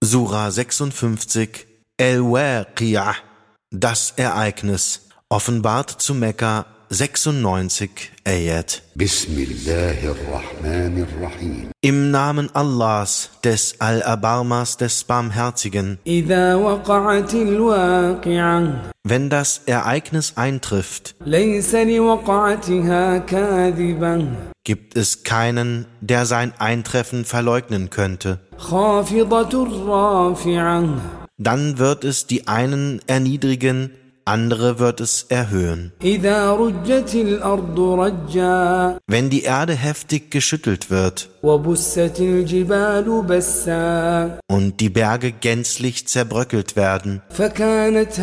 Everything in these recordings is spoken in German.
Sura 56, Al-Waqi'ah, das Ereignis, offenbart zu Mekka 96 Ayat. Bismillahirrahmanirrahim. Im Namen Allahs, des Al-Abarmas, des Barmherzigen. إذا وقعت الواقعة Wenn das Ereignis eintrifft, ليس لوقعتها كاذبة gibt es keinen, der sein Eintreffen verleugnen könnte. خافضة رافعة Dann wird es die einen erniedrigen, andere wird es erhöhen. إذا رجت الأرض رجا Wenn die Erde heftig geschüttelt wird وبست الجبال بسا und die Berge gänzlich zerbröckelt werden, فكانت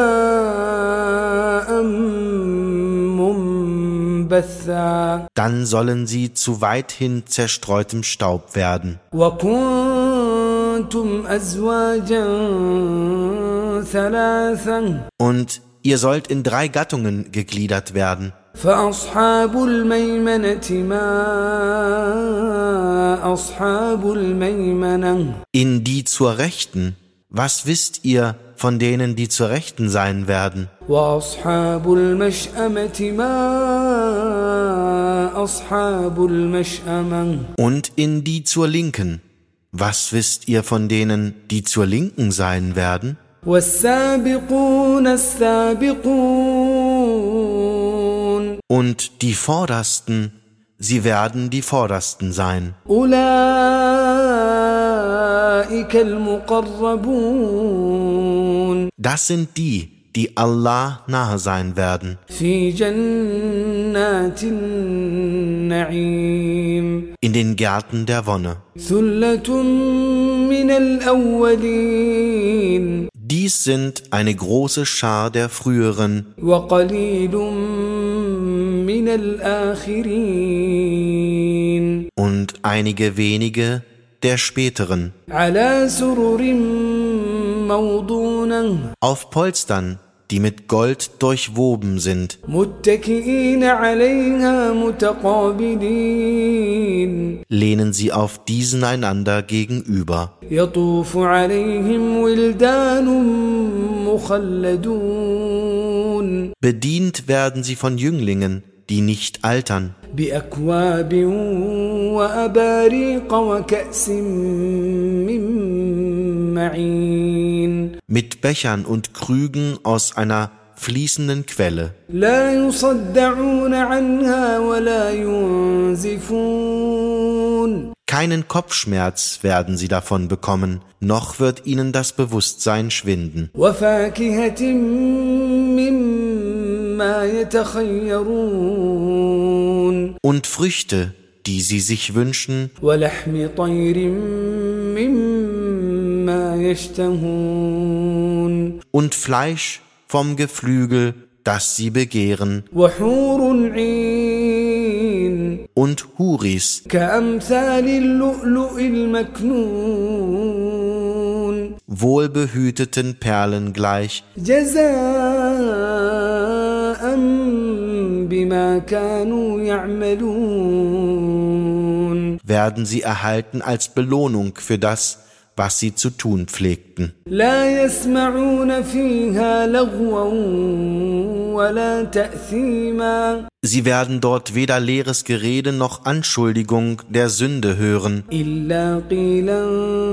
هباء منبثا dann sollen sie zu weithin zerstreutem Staub werden. وكنتم أزواجا ثلاثا Und ihr sollt in 3 Gattungen gegliedert werden. فأصحاب الميمنة ما أصحاب الميمنة In die zur Rechten, was wisst ihr von denen, die zur Rechten sein werden? وأصحاب المشأمة ما أصحاب المشأمة Und in die zur Linken, was wisst ihr von denen, die zur Linken sein werden? والسابقون السابقون Und die Vordersten, sie werden die Vordersten sein. أولئك المقربون Das sind die, die Allah nahe sein werden. في جنات النعيم In den Gärten der Wonne. ثلة من الأولين Dies sind eine große Schar der Früheren وقليل من الآخرين und einige wenige der Späteren. على سرر موضونة Auf Polstern, die mit Gold durchwoben sind, متكئين عليها متقابلين lehnen sie auf diesen einander gegenüber. يطوف عليهم ولدان مخلدون Bedient werden sie von Jünglingen, die nicht altern, بأكواب وأباريق وكأس من معين mit Bechern und Krügen aus einer fließenden Quelle. لا يصدعون عنها ولا ينزفون Keinen Kopfschmerz werden sie davon bekommen, noch wird ihnen das Bewusstsein schwinden. وفاكهة مما يتخيرون Und Früchte, die sie sich wünschen, ولحم طير مما يشتهون und Fleisch vom Geflügel, das sie begehren, وحور عين und Huris, كأمثال اللؤلؤ المكنون wohlbehüteten Perlen gleich, جزاء بما كانوا يعملون werden sie erhalten als Belohnung für das, was sie zu tun pflegten. لا يسمعون فيها لغوا ولا تأثيما Sie werden dort weder leeres Gerede noch Anschuldigung der Sünde hören, إلا قيلا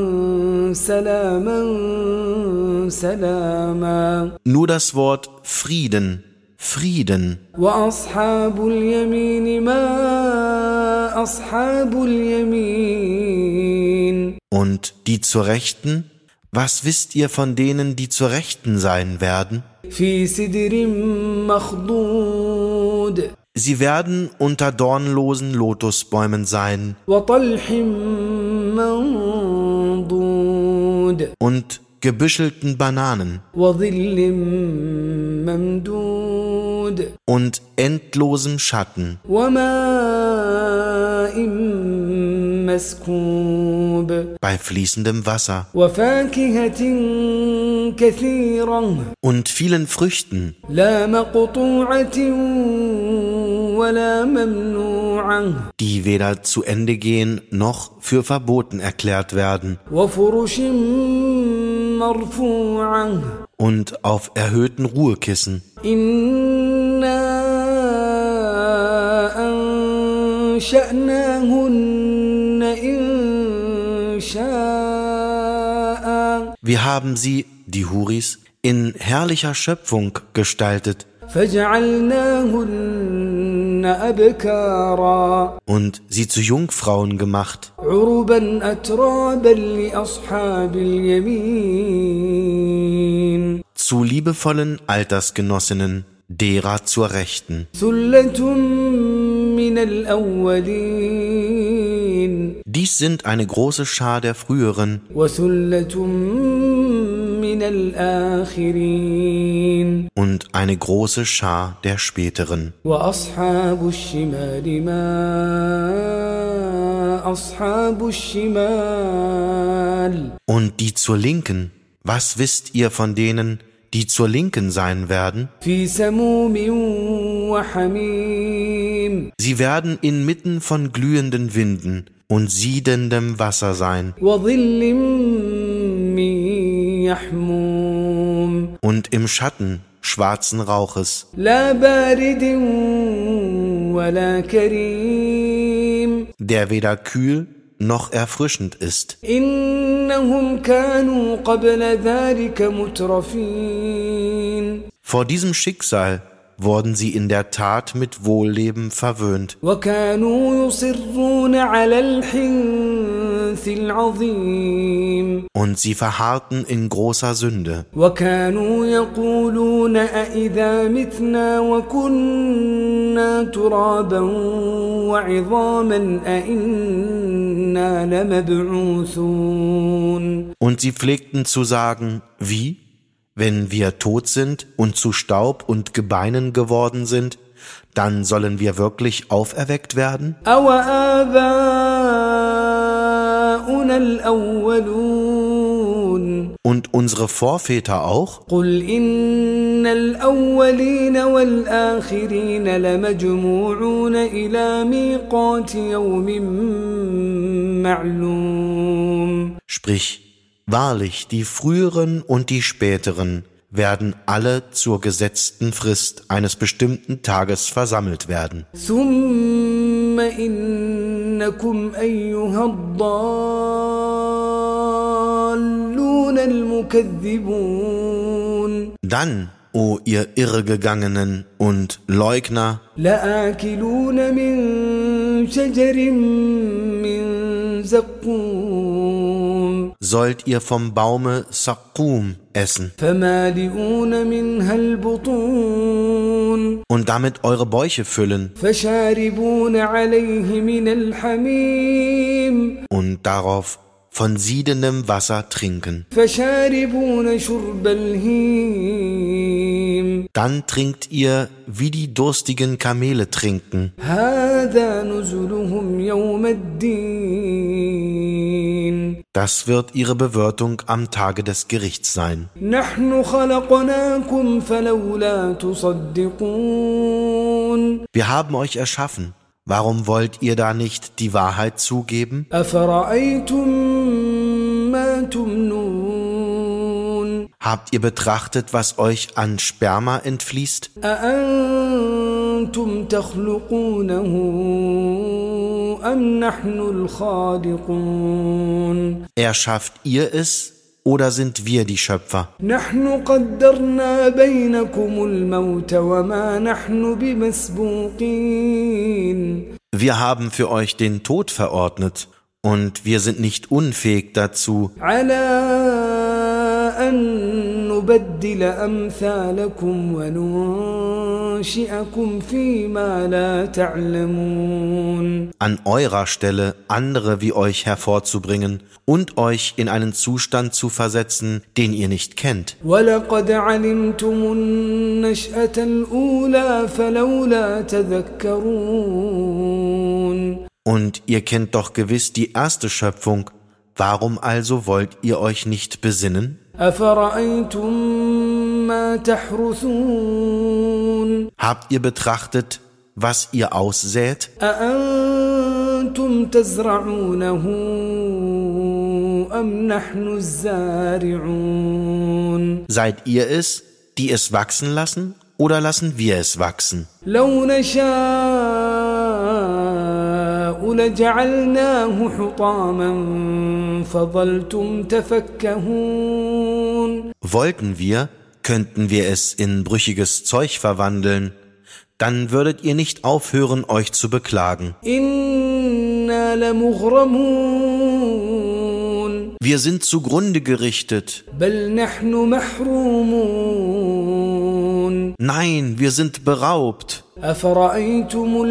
سلاما سلاما nur das Wort Frieden, Frieden. وأصحاب اليمين ما أصحاب اليمين Und die zur Rechten? Was wisst ihr von denen, die zur Rechten sein werden? في سدر مخضود Sie werden unter dornlosen Lotusbäumen sein وطلح منضود und gebüschelten Bananen وظل ممدود und endlosem Schatten وماء مسكوب bei fließendem Wasser وفاكهة كثيرة und vielen Früchten, لا مقطوعة ولا ممنوعة مرفوعة die weder zu Ende gehen noch für verboten erklärt werden, وفرش مرفوعة und auf erhöhten Ruhekissen. إنا أنشأناهن إنشاء Wir haben sie, die Huris, in herrlicher Schöpfung gestaltet فجعلناهن أبكارا und sie zu Jungfrauen gemacht, عربا أترابا لأصحاب اليمين zu liebevollen Altersgenossinnen, derer zur Rechten. ثلة من الأولين Dies sind eine große Schar der Früheren وثلة من الآخرين und eine große Schar der Späteren. وأصحاب الشمال ما أصحاب الشمال Und die zur Linken, was wisst ihr von denen, die zur Linken sein werden? في سموم وحميم Sie werden inmitten von glühenden Winden und siedendem Wasser sein وظل من يحموم und im Schatten schwarzen Rauches, لا بارد ولا كريم der weder kühl noch erfrischend ist. إنهم كانوا قبل ذلك مترفين Vor diesem Schicksal wurden sie in der Tat mit Wohlleben verwöhnt وكانوا يصرون على الحنث العظيم und sie verharrten in großer Sünde وكانوا يقولون أإذا متنا وكنا ترابا وعظاما أإنا لمبعوثون und sie pflegten zu sagen, wie? Wenn wir tot sind und zu Staub und Gebeinen geworden sind, dann sollen wir wirklich auferweckt werden? أو آباؤنا الأولون Und unsere Vorväter auch? قل إن الأولين والآخرين لمجموعون إلى ميقات يوم معلوم Sprich, wahrlich, die Früheren und die Späteren werden alle zur gesetzten Frist eines bestimmten Tages versammelt werden. ثم إنكم أيها الضالون المكذبون Dann, o ihr Irregegangenen und Leugner, لآكلون من شجر من زقوم sollt ihr vom Baume Saqum essen فمالئون منها البطون und damit eure Bäuche füllen فشاربون عليه من الحميم und darauf von siedendem Wasser trinken. فشاربون شرب الهيم Dann trinkt ihr, wie die durstigen Kamele trinken. هذا نزلهم يوم الدين Das wird ihre Bewirtung am Tage des Gerichts sein. نحن خلقناكم فلولا تصدقون Wir haben euch erschaffen. Warum wollt ihr da nicht die Wahrheit zugeben? أفرأيتم ما تمنون Habt ihr betrachtet, was euch an Sperma entfließt? أأنتم تخلقونه أم نحن الخالقون Erschafft ihr es oder sind wir die Schöpfer? نحن قدرنا بينكم الموت وما نحن بمسبوقين Wir haben für euch den Tod verordnet und wir sind nicht unfähig dazu, على أن نبدل أمثالكم وننشئكم فيما لا تعلمون an eurer Stelle andere wie euch hervorzubringen und euch in einen Zustand zu versetzen, den ihr nicht kennt. ولقد علمتم النشأة الأولى فلولا تذكرون Und ihr kennt doch gewiss die erste Schöpfung. Warum also wollt ihr euch nicht besinnen? أفرأيتم ما تحرثون Habt ihr betrachtet, was ihr aussät? أأنتم تزرعونه أم نحن الزارعون Seid ihr es, die es wachsen lassen, oder lassen wir es wachsen? لو نشاء لجعلناه حطاما فظلتم تفكهون Wollten wir, könnten wir es in brüchiges Zeug verwandeln, dann würdet ihr nicht aufhören, euch zu beklagen. إنا لمغرمون Wir sind zugrunde gerichtet. بل نحن محرومون Nein, wir sind beraubt. أفرأيتم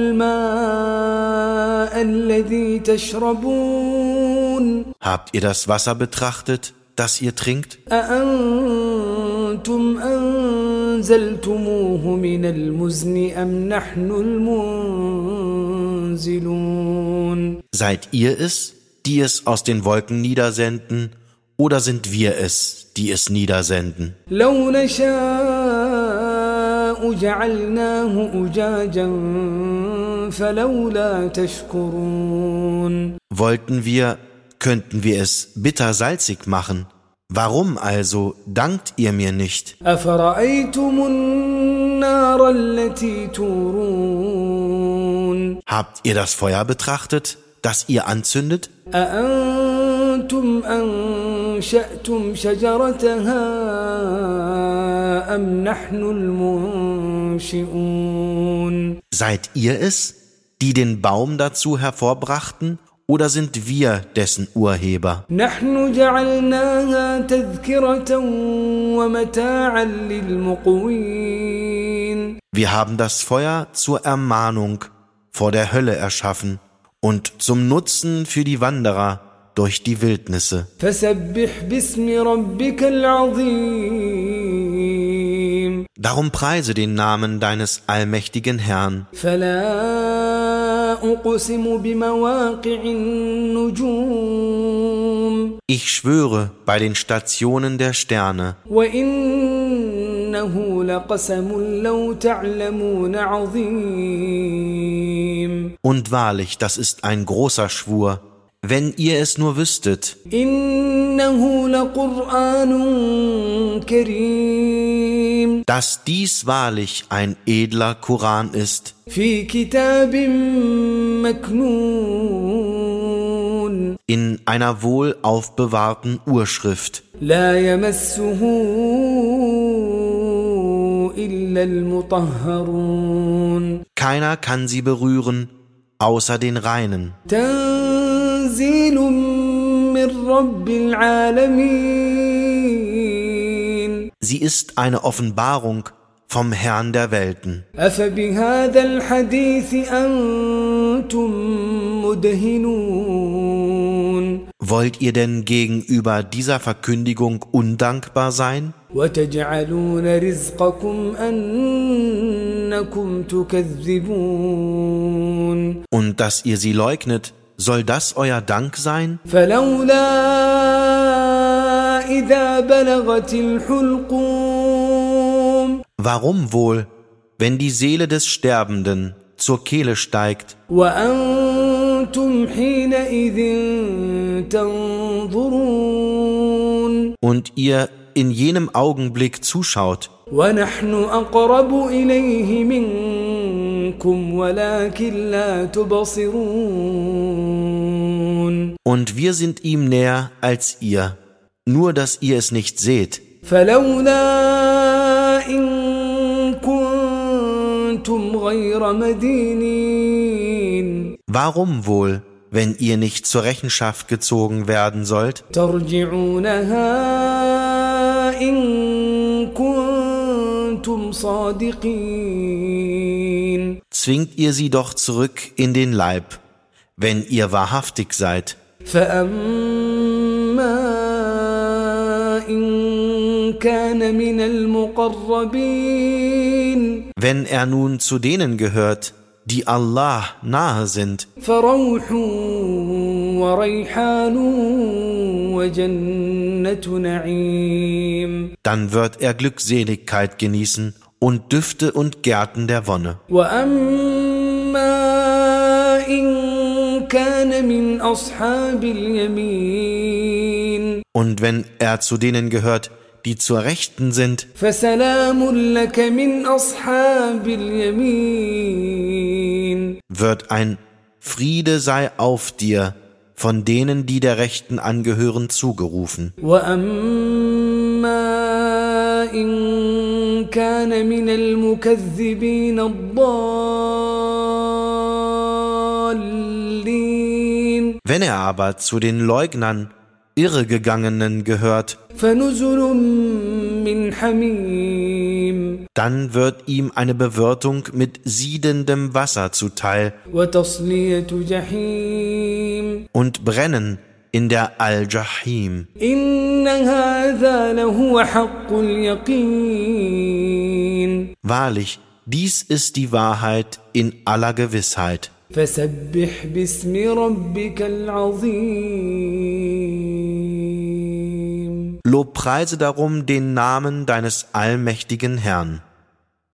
الماء الذي تشربون Habt ihr das Wasser betrachtet, das ihr trinkt? أأنتم أنزلتموه من المزن أم نحن المنزلون Seid ihr es, die es aus den Wolken niedersenden, oder sind wir es, die es niedersenden? لو نشاء جعلناه أجاجا فلولا تشكرون Wollten wir, könnten wir es bittersalzig machen. Warum also dankt ihr mir nicht? أفرأيتم النار التي تورون Habt ihr das Feuer betrachtet, das ihr anzündet? أأنتم أنشأتم شجرتها أم نحن المنشئون Seid ihr es, die den Baum dazu hervorbrachten, oder sind wir dessen Urheber? نحن جعلناها تذكرة ومتاعا للمقوين Wir haben das Feuer zur Ermahnung vor der Hölle erschaffen und zum Nutzen für die Wanderer durch die Wildnisse. فسبح باسم ربك العظيم Darum preise den Namen deines allmächtigen Herrn. فلا أقسم بمواقع النجوم Ich schwöre bei den Stationen der Sterne, وإنه لقسم لو تعلمون عظيم und wahrlich, das ist ein großer Schwur, wenn ihr es nur wüsstet. إنه لقرآن كريم Dass dies wahrlich ein edler Koran ist, في كتاب مكنون in einer wohl aufbewahrten Urschrift. لا يمسه إلا المطهرون Keiner kann sie berühren, außer den Reinen. تنزيل من رب العالمين Sie ist eine Offenbarung vom Herrn der Welten. أفبهذا الحديث أنتم مدهنون Wollt ihr denn gegenüber dieser Verkündigung undankbar sein? وتجعلون رزقكم أنكم تكذبون Und dass ihr sie leugnet, soll das euer Dank sein? فلولا إذا بلغت الحلقوم Warum wohl, wenn die Seele des Sterbenden zur Kehle steigt وأنتم حينئذ تنظرون und ihr in jenem Augenblick zuschaut, ونحن أقرب إليه منكم ولكن لا تبصرون und wir sind ihm näher als ihr, nur dass ihr es nicht seht? فلولا إن كنتم غير مدينين Warum wohl, wenn ihr nicht zur Rechenschaft gezogen werden sollt, ترجعونها إن كنتم صادقين zwingt ihr sie doch zurück in den Leib, wenn ihr wahrhaftig seid. فأما إن كان من المقربين Wenn er nun zu denen gehört, die Allah nahe sind, فروح وريحان وجنة نعيم dann wird er Glückseligkeit genießen und Düfte und Gärten der Wonne. وأما من أصحاب اليمين Und wenn er zu denen gehört, die zur Rechten sind, فسلام لك من أصحاب اليمين wird ein Friede sei auf dir von denen, die der Rechten angehören, zugerufen. وأما إن كان من المكذبين الضالين Wenn er aber zu den Leugnern, Irregegangenen gehört, فنزل من حميم dann wird ihm eine Bewirtung mit siedendem Wasser zuteil وتصلية جحيم und Brennen in der Al-Jahim. إن هذا لهو حق اليقين Wahrlich, dies ist die Wahrheit in aller Gewissheit. فسبح باسم ربك العظيم Lobpreise darum den Namen deines allmächtigen Herrn.